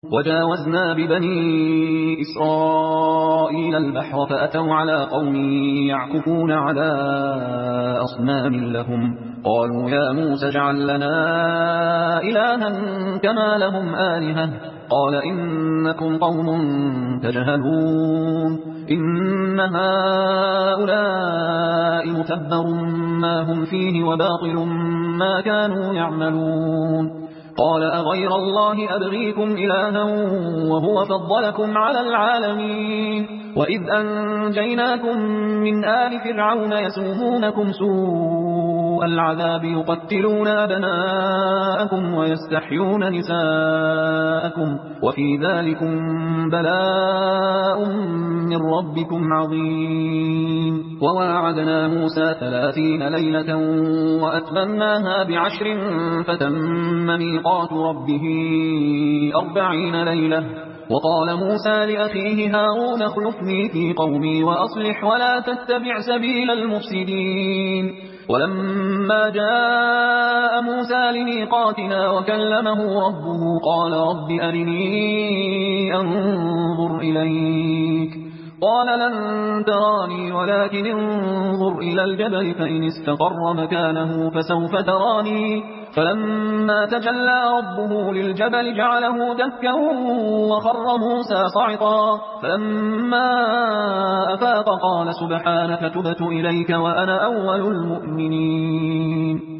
وجاوزنا ببني إسرائيل البحر فأتوا على قوم يعكفون على أصنام لهم قالوا يا موسى اجعل لنا إلها كما لهم آلهة قال إنكم قوم تجهلون إن هؤلاء متبر ما هم فيه وباطل ما كانوا يعملون قال أغير الله أبغيكم إلها وهو فضلكم على العالمين وإذ أنجيناكم من آل فرعون يسومونكم سوء العذاب يقتلون أبناءكم ويستحيون نساءكم وفي ذلكم بلاء من ربكم عظيم وواعدنا موسى 30 ليلة وأتممناها ب10 فتم ميقات ربه 40 ليلة وقال موسى لأخيه هارون اخلفني في قومي وأصلح ولا تتبع سبيل المفسدين ولما جاء موسى لميقاتنا وكلمه ربه قال رب أرني أنظر إليك قال لن تراني ولكن انظر إلى الجبل فإن استقر مكانه فسوف تراني فلما تجلى ربه للجبل جعله دكا وخر موسى صعقا فلما أفاق قال سبحانك تبت إليك وأنا أول المؤمنين